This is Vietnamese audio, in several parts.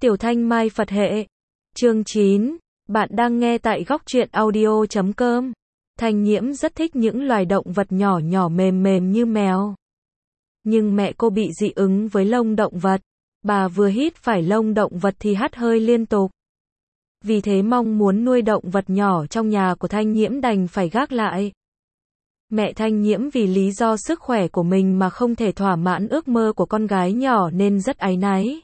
Tiểu Thanh Mai Phật hệ. Chương 9. Bạn đang nghe tại góc truyện audio.com. Thanh Nhiễm rất thích những loài động vật nhỏ nhỏ mềm mềm như mèo. Nhưng mẹ cô bị dị ứng với lông động vật. Bà vừa hít phải lông động vật thì hắt hơi liên tục. Vì thế mong muốn nuôi động vật nhỏ trong nhà của Thanh Nhiễm đành phải gác lại. Mẹ Thanh Nhiễm vì lý do sức khỏe của mình mà không thể thỏa mãn ước mơ của con gái nhỏ nên rất áy náy.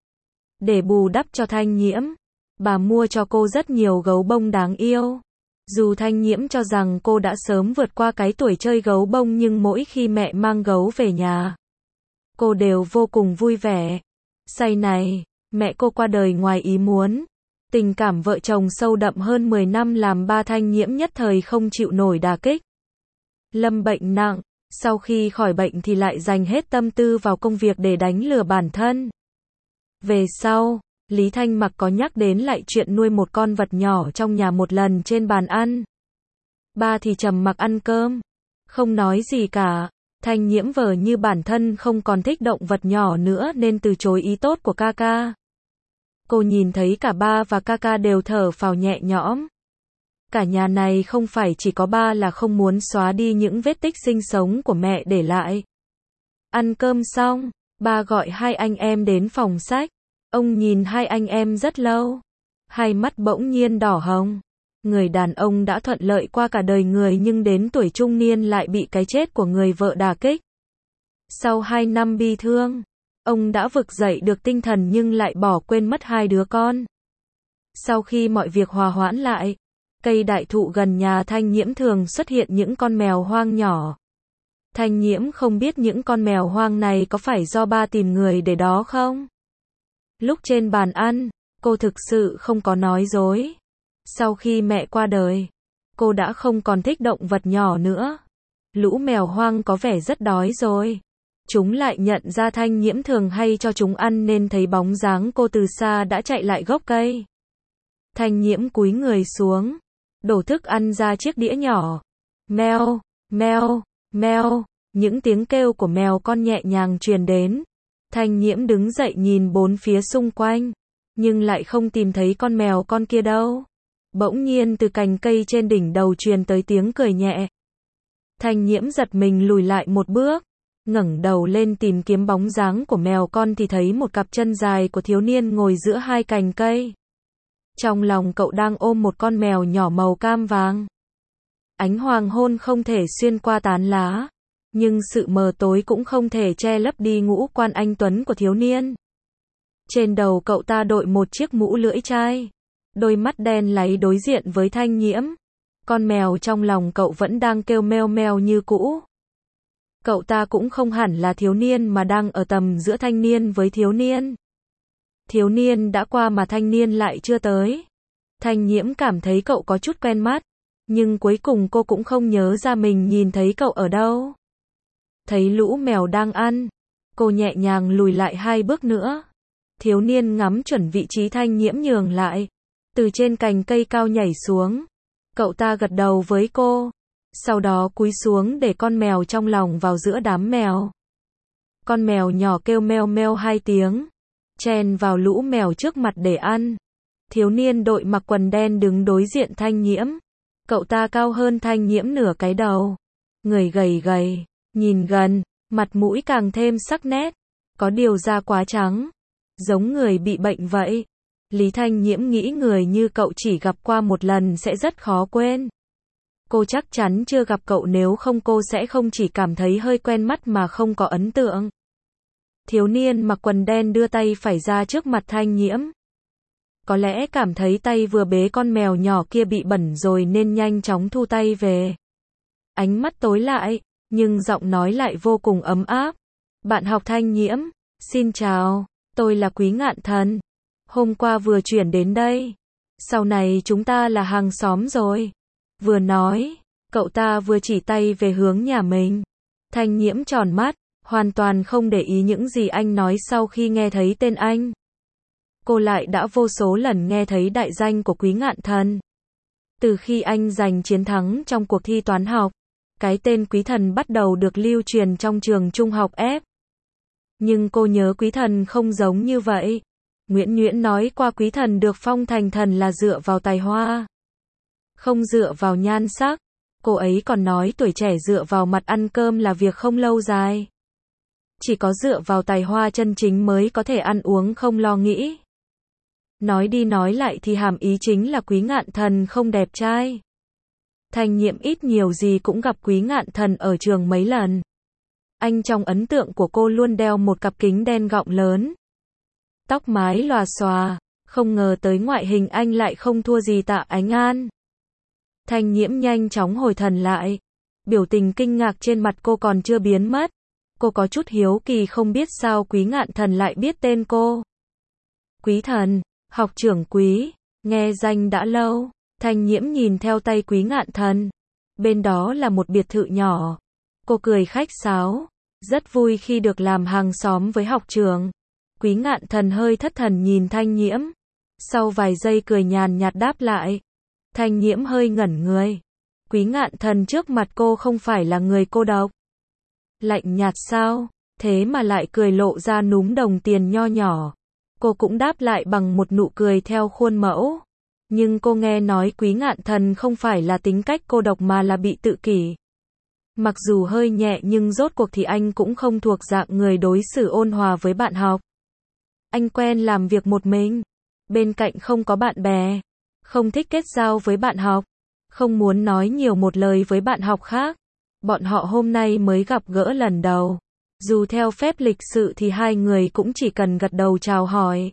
Để bù đắp cho Thanh Nhiễm, bà mua cho cô rất nhiều gấu bông đáng yêu. Dù Thanh Nhiễm cho rằng cô đã sớm vượt qua cái tuổi chơi gấu bông nhưng mỗi khi mẹ mang gấu về nhà, cô đều vô cùng vui vẻ. Say này, mẹ cô qua đời ngoài ý muốn. Tình cảm vợ chồng sâu đậm hơn 10 năm làm ba Thanh Nhiễm nhất thời không chịu nổi đả kích. Lâm bệnh nặng, sau khi khỏi bệnh thì lại dành hết tâm tư vào công việc để đánh lừa bản thân. Về sau, Lý Thanh Mặc có nhắc đến lại chuyện nuôi một con vật nhỏ trong nhà một lần trên bàn ăn. Ba thì trầm mặc ăn cơm, không nói gì cả. Thanh Nhiễm vờ như bản thân không còn thích động vật nhỏ nữa nên từ chối ý tốt của ca ca. Cô nhìn thấy cả ba và ca ca đều thở phào nhẹ nhõm. Cả nhà này không phải chỉ có ba là không muốn xóa đi những vết tích sinh sống của mẹ để lại. Ăn cơm xong, ba gọi hai anh em đến phòng sách. Ông nhìn hai anh em rất lâu. Hai mắt bỗng nhiên đỏ hồng. Người đàn ông đã thuận lợi qua cả đời người nhưng đến tuổi trung niên lại bị cái chết của người vợ đả kích. Sau 2 năm bi thương, ông đã vực dậy được tinh thần nhưng lại bỏ quên mất hai đứa con. Sau khi mọi việc hòa hoãn lại, cây đại thụ gần nhà Thanh Nhiễm thường xuất hiện những con mèo hoang nhỏ. Thanh Nhiễm không biết những con mèo hoang này có phải do ba tìm người để đó không? Lúc trên bàn ăn, cô thực sự không có nói dối. Sau khi mẹ qua đời, cô đã không còn thích động vật nhỏ nữa. Lũ mèo hoang có vẻ rất đói rồi. Chúng lại nhận ra Thanh Nhiễm thường hay cho chúng ăn nên thấy bóng dáng cô từ xa đã chạy lại gốc cây. Thanh Nhiễm cúi người xuống, đổ thức ăn ra chiếc đĩa nhỏ. Meo, meo, meo, những tiếng kêu của mèo con nhẹ nhàng truyền đến. Thanh Nhiễm đứng dậy nhìn bốn phía xung quanh, nhưng lại không tìm thấy con mèo con kia đâu. Bỗng nhiên từ cành cây trên đỉnh đầu truyền tới tiếng cười nhẹ. Thanh Nhiễm giật mình lùi lại một bước, ngẩng đầu lên tìm kiếm bóng dáng của mèo con thì thấy một cặp chân dài của thiếu niên ngồi giữa hai cành cây. Trong lòng cậu đang ôm một con mèo nhỏ màu cam vàng. Ánh hoàng hôn không thể xuyên qua tán lá, nhưng sự mờ tối cũng không thể che lấp đi ngũ quan anh tuấn của thiếu niên. Trên đầu cậu ta đội một chiếc mũ lưỡi chai, đôi mắt đen láy đối diện với Thanh Nhiễm. Con mèo trong lòng cậu vẫn đang kêu meo meo như cũ. Cậu ta cũng không hẳn là thiếu niên mà đang ở tầm giữa thanh niên với thiếu niên. Thiếu niên đã qua mà thanh niên lại chưa tới. Thanh Nhiễm cảm thấy cậu có chút quen mắt, nhưng cuối cùng cô cũng không nhớ ra mình nhìn thấy cậu ở đâu. Thấy lũ mèo đang ăn, cô nhẹ nhàng lùi lại 2 bước nữa. Thiếu niên ngắm chuẩn vị trí Thanh Nhiễm nhường lại, từ trên cành cây cao nhảy xuống. Cậu ta gật đầu với cô, sau đó cúi xuống để con mèo trong lòng vào giữa đám mèo. Con mèo nhỏ kêu meo meo 2 tiếng, chen vào lũ mèo trước mặt để ăn. Thiếu niên đội mặc quần đen đứng đối diện Thanh Nhiễm. Cậu ta cao hơn Thanh Nhiễm nửa cái đầu, người gầy gầy, nhìn gần, mặt mũi càng thêm sắc nét, có điều da quá trắng, giống người bị bệnh vậy. Lý Thanh Nhiễm nghĩ người như cậu chỉ gặp qua một lần sẽ rất khó quên. Cô chắc chắn chưa gặp cậu, nếu không cô sẽ không chỉ cảm thấy hơi quen mắt mà không có ấn tượng. Thiếu niên mặc quần đen đưa tay phải ra trước mặt Thanh Nhiễm. Có lẽ cảm thấy tay vừa bế con mèo nhỏ kia bị bẩn rồi nên nhanh chóng thu tay về. Ánh mắt tối lại, nhưng giọng nói lại vô cùng ấm áp. Bạn học Thanh Nhiễm, xin chào, tôi là Quý Ngạn Thần. Hôm qua vừa chuyển đến đây. Sau này chúng ta là hàng xóm rồi. Vừa nói, cậu ta vừa chỉ tay về hướng nhà mình. Thanh Nhiễm tròn mắt, hoàn toàn không để ý những gì anh nói sau khi nghe thấy tên anh. Cô lại đã vô số lần nghe thấy đại danh của Quý Ngạn Thần. Từ khi anh giành chiến thắng trong cuộc thi toán học, cái tên Quý Thần bắt đầu được lưu truyền trong trường trung học F. Nhưng cô nhớ Quý Thần không giống như vậy. Nguyễn Nhuyễn nói qua quý thần được phong thành thần là dựa vào tài hoa, không dựa vào nhan sắc. Cô ấy còn nói tuổi trẻ dựa vào mặt ăn cơm là việc không lâu dài. Chỉ có dựa vào tài hoa chân chính mới có thể ăn uống không lo nghĩ. Nói đi nói lại thì hàm ý chính là Quý Ngạn Thần không đẹp trai. Thành Nhiễm ít nhiều gì cũng gặp Quý Ngạn Thần ở trường mấy lần. Anh trong ấn tượng của cô luôn đeo một cặp kính đen gọng lớn. Tóc mái lòa xòa, không ngờ tới ngoại hình anh lại không thua gì Tạ Ánh An. Thành Nhiễm nhanh chóng hồi thần lại. Biểu tình kinh ngạc trên mặt cô còn chưa biến mất. Cô có chút hiếu kỳ không biết sao Quý Ngạn Thần lại biết tên cô. Quý thần, học trưởng Quý, nghe danh đã lâu. Thành Nhiễm nhìn theo tay Quý Ngạn Thần. Bên đó là một biệt thự nhỏ. Cô cười khách sáo, rất vui khi được làm hàng xóm với học trưởng. Quý Ngạn Thần hơi thất thần nhìn Thanh Nhiễm. Sau vài giây cười nhàn nhạt đáp lại. Thanh Nhiễm hơi ngẩn người. Quý Ngạn Thần trước mặt cô không phải là người cô độc. Lạnh nhạt sao? Thế mà lại cười lộ ra núm đồng tiền nho nhỏ. Cô cũng đáp lại bằng một nụ cười theo khuôn mẫu. Nhưng cô nghe nói Quý Ngạn Thần không phải là tính cách cô độc mà là bị tự kỷ. Mặc dù hơi nhẹ nhưng rốt cuộc thì anh cũng không thuộc dạng người đối xử ôn hòa với bạn học. Anh quen làm việc một mình. Bên cạnh không có bạn bè. Không thích kết giao với bạn học. Không muốn nói nhiều một lời với bạn học khác. Bọn họ hôm nay mới gặp gỡ lần đầu. Dù theo phép lịch sự thì hai người cũng chỉ cần gật đầu chào hỏi.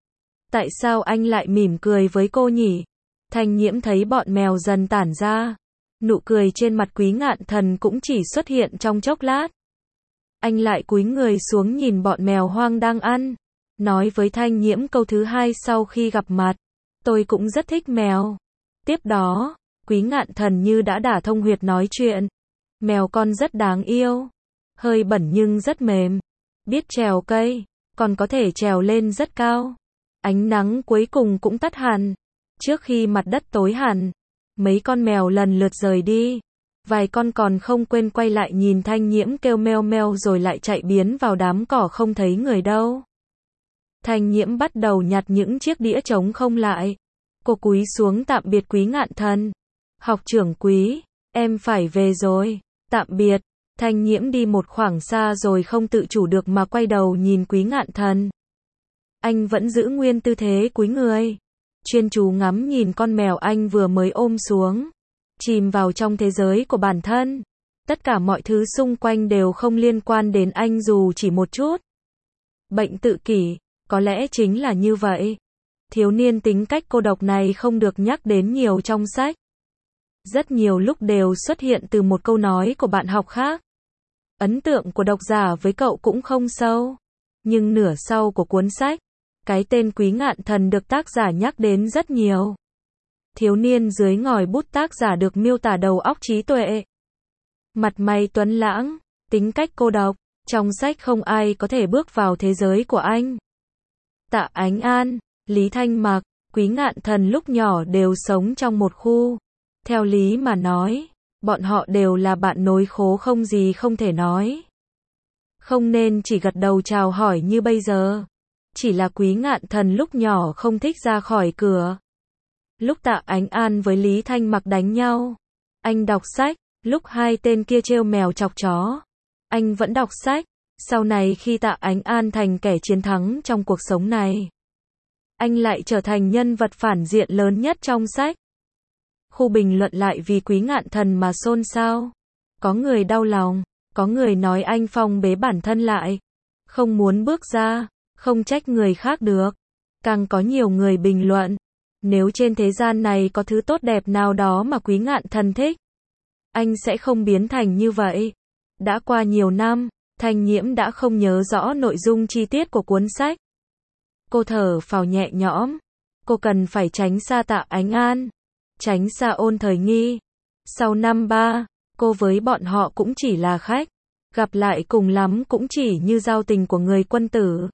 Tại sao anh lại mỉm cười với cô nhỉ? Thanh Nhiễm thấy bọn mèo dần tản ra. Nụ cười trên mặt Quý Ngạn Thần cũng chỉ xuất hiện trong chốc lát. Anh lại cúi người xuống nhìn bọn mèo hoang đang ăn. Nói với Thanh Nhiễm câu thứ hai sau khi gặp mặt. Tôi cũng rất thích mèo. Tiếp đó, Quý Ngạn Thần như đã đả thông huyệt nói chuyện. Mèo con rất đáng yêu. Hơi bẩn nhưng rất mềm. Biết trèo cây. Còn có thể trèo lên rất cao. Ánh nắng cuối cùng cũng tắt hẳn. Trước khi mặt đất tối hẳn. Mấy con mèo lần lượt rời đi. Vài con còn không quên quay lại nhìn Thanh Nhiễm kêu meo meo rồi lại chạy biến vào đám cỏ không thấy người đâu. Thanh Nhiễm bắt đầu nhặt những chiếc đĩa trống không lại. Cô cúi xuống tạm biệt Quý Ngạn Thần. Học trưởng Quý, em phải về rồi. Tạm biệt. Thanh Nhiễm đi một khoảng xa rồi không tự chủ được mà quay đầu nhìn Quý Ngạn Thần. Anh vẫn giữ nguyên tư thế cúi người. Chuyên chú ngắm nhìn con mèo anh vừa mới ôm xuống. Chìm vào trong thế giới của bản thân. Tất cả mọi thứ xung quanh đều không liên quan đến anh dù chỉ một chút. Bệnh tự kỷ, có lẽ chính là như vậy. Thiếu niên tính cách cô độc này không được nhắc đến nhiều trong sách. Rất nhiều lúc đều xuất hiện từ một câu nói của bạn học khác. Ấn tượng của độc giả với cậu cũng không sâu. Nhưng nửa sau của cuốn sách, cái tên Quý Ngạn Thần được tác giả nhắc đến rất nhiều. Thiếu niên dưới ngòi bút tác giả được miêu tả đầu óc trí tuệ. Mặt mày tuấn lãng, tính cách cô độc. Trong sách không ai có thể bước vào thế giới của anh. Tạ Ánh An, Lý Thanh Mặc, Quý Ngạn Thần lúc nhỏ đều sống trong một khu. Theo lý mà nói, bọn họ đều là bạn nối khố không gì không thể nói. Không nên chỉ gật đầu chào hỏi như bây giờ. Chỉ là Quý Ngạn Thần lúc nhỏ không thích ra khỏi cửa. Lúc Tạ Ánh An với Lý Thanh Mặc đánh nhau, anh đọc sách. Lúc hai tên kia trêu mèo chọc chó, anh vẫn đọc sách. Sau này khi Tạ Ánh An thành kẻ chiến thắng trong cuộc sống này, anh lại trở thành nhân vật phản diện lớn nhất trong sách. Khu bình luận lại vì Quý Ngạn Thần mà xôn xao. Có người đau lòng, có người nói anh phong bế bản thân lại, không muốn bước ra, không trách người khác được. Càng có nhiều người bình luận, nếu trên thế gian này có thứ tốt đẹp nào đó mà Quý Ngạn Thần thích, anh sẽ không biến thành như vậy. Đã qua nhiều năm, Thanh Nhiễm đã không nhớ rõ nội dung chi tiết của cuốn sách. Cô thở phào nhẹ nhõm. Cô cần phải tránh xa Tạ Ánh An, tránh xa Ôn Thời Nghi. Sau năm 3, cô với bọn họ cũng chỉ là khách. Gặp lại cùng lắm cũng chỉ như giao tình của người quân tử.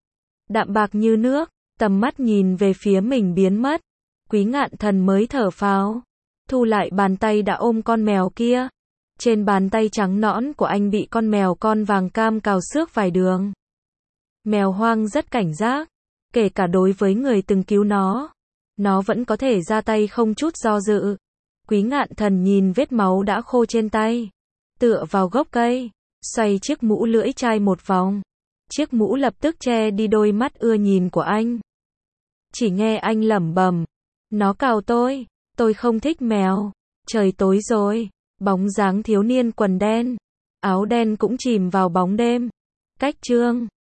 Đạm bạc như nước, tầm mắt nhìn về phía mình biến mất. Quý Ngạn Thần mới thở phào. Thu lại bàn tay đã ôm con mèo kia. Trên bàn tay trắng nõn của anh bị con mèo con vàng cam cào xước vài đường. Mèo hoang rất cảnh giác. Kể cả đối với người từng cứu nó vẫn có thể ra tay không chút do dự. Quý Ngạn Thần nhìn vết máu đã khô trên tay, tựa vào gốc cây, xoay chiếc mũ lưỡi chai một vòng. Chiếc mũ lập tức che đi đôi mắt ưa nhìn của anh. Chỉ nghe anh lẩm bẩm, nó cào tôi không thích mèo. Trời tối rồi, bóng dáng thiếu niên quần đen, áo đen cũng chìm vào bóng đêm. Cách chương